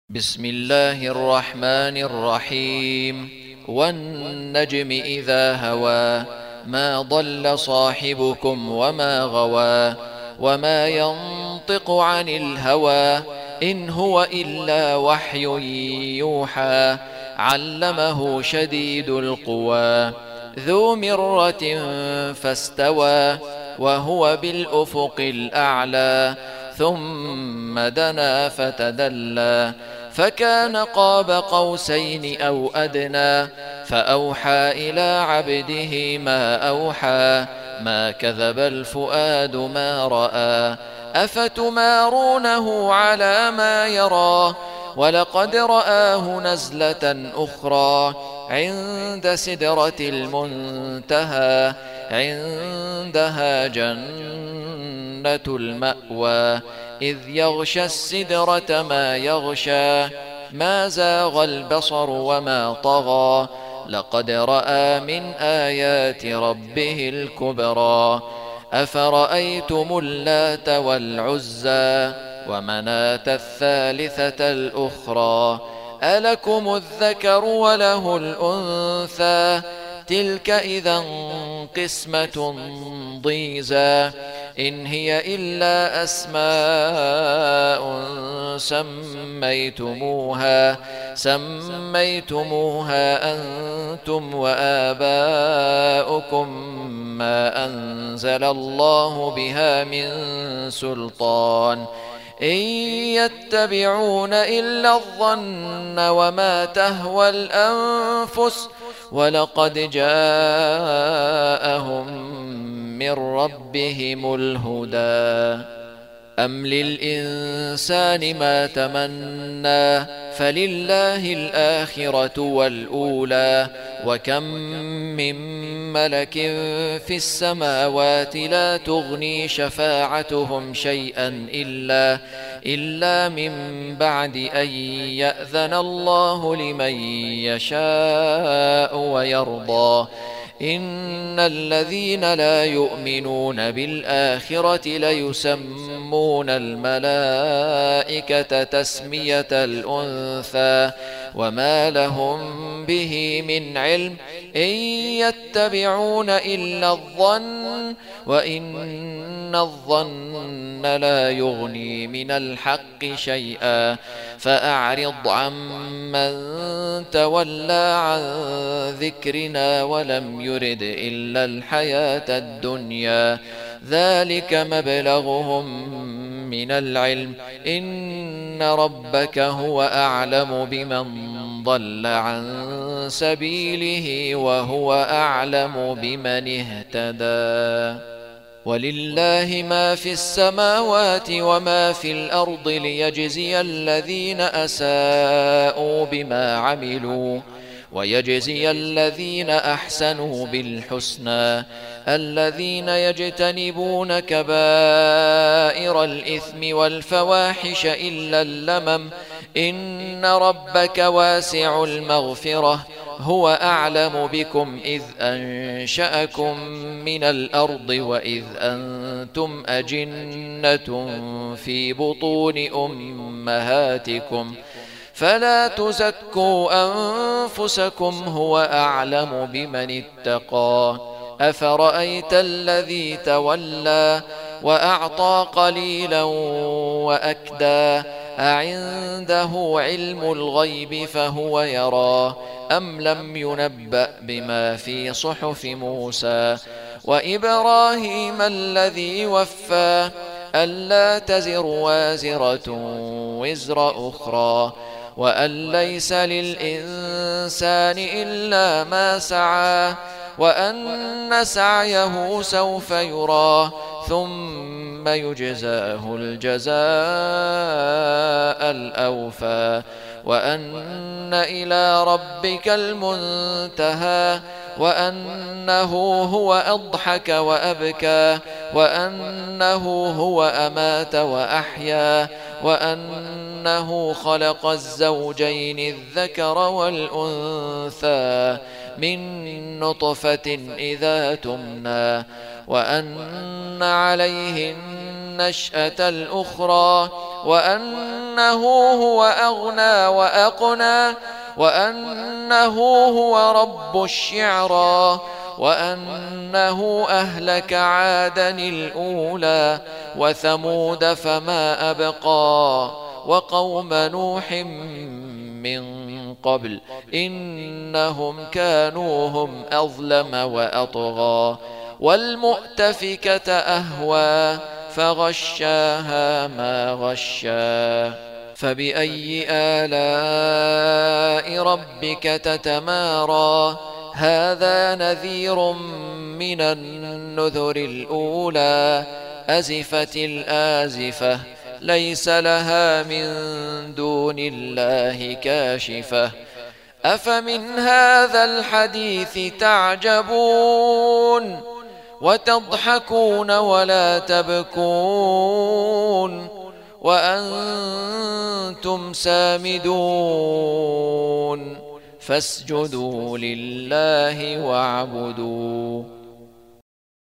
بسم الله الرحمن الرحيم. والنجم إذا هوى ما ضل صاحبكم وما غوى وما ينطق عن الهوى إن هو إلا وحي يوحى علمه شديد القوى ذو مرة فاستوى وهو بالأفق الأعلى ثم دنا فتدلى فكان قاب قوسين أو أدنى فأوحى إلى عبده ما أوحى ما كذب الفؤاد ما رأى أفتمارونه على ما يرى ولقد رآه نزلة أخرى عند سدرة المنتهى عندها جنة المأوى إذ يغشى السدرة ما يغشى ما زاغ البصر وما طغى لقد رأى من آيات ربه الكبرى أفرأيتم اللات والعزى ومناة الثالثة الأخرى ألكم الذكر وله الأنثى تلك إذا قسمة ضيزى إن هي إلا أسماء سميتموها أنتم وآباؤكم ما أنزل الله بها من سلطان إن يتبعون إلا الظن وما تهوى الأنفس ولقد جاءهم من ربهم الهدى أم للإنسان ما تمنى فلله الآخرة والأولى وكم من ملك في السماوات لا تغني شفاعتهم شيئا إلا من بعد أن يأذن الله لمن يشاء ويرضى إن الذين لا يؤمنون بالآخرة ليسمون الملائكة تسمية الأنثى وما لهم به من علم إن يتبعون إلا الظن وإن الظن لا يغني من الحق شيئا فأعرض عمن تولى عن ذكرنا ولم يرد إلا الحياة الدنيا ذلك مبلغهم من العلم إن ربك هو أعلم بمن ضل عن سبيله وهو أعلم بمن اهتدى ولله ما في السماوات وما في الأرض ليجزي الذين أساءوا بما عملوا ويجزي الذين أحسنوا بالحسنى الذين يجتنبون كبائر الإثم والفواحش إلا اللمم إن ربك واسع المغفرة هو أعلم بكم إذ أنشأكم من الأرض وإذ أنتم أجنة في بطون أمهاتكم فلا تزكوا أنفسكم هو أعلم بمن اتقى أفرأيت الذي تولى وأعطى قليلا وأكدى أعنده علم الغيب فهو يرى أم لم ينبأ بما في صحف موسى وإبراهيم الذي وفى ألا تزر وازرة وزر أخرى وأن ليس للإنسان إلا ما سعى وأن سعيه سوف يرى ثم يجزاه الجزاء الأوفى وأن إلى ربك المنتهى وأنه هو أضحك وأبكى وأنه هو أمات وأحيا وأنه خلق الزوجين الذكر والأنثى من نطفة إذا تمنى وأن عليه النشأة الأخرى وأنه هو أغنى وأقنى وأنه هو رب الشعرى وأنه أهلك عادا الأولى وثمود فما أبقى وقوم نوح من قبل إنهم كانوا هم أظلم وأطغى والمؤتفكة أهوى فغشاها ما غشا فبأي آلاء ربك تتمارى هذا نذير من النذر الأولى أزفت الآزفة ليس لها من دون الله كاشفة أفمن هذا الحديث تعجبون وتضحكون ولا تبكون وأنتم سامدون فاسجدوا لله واعبدوا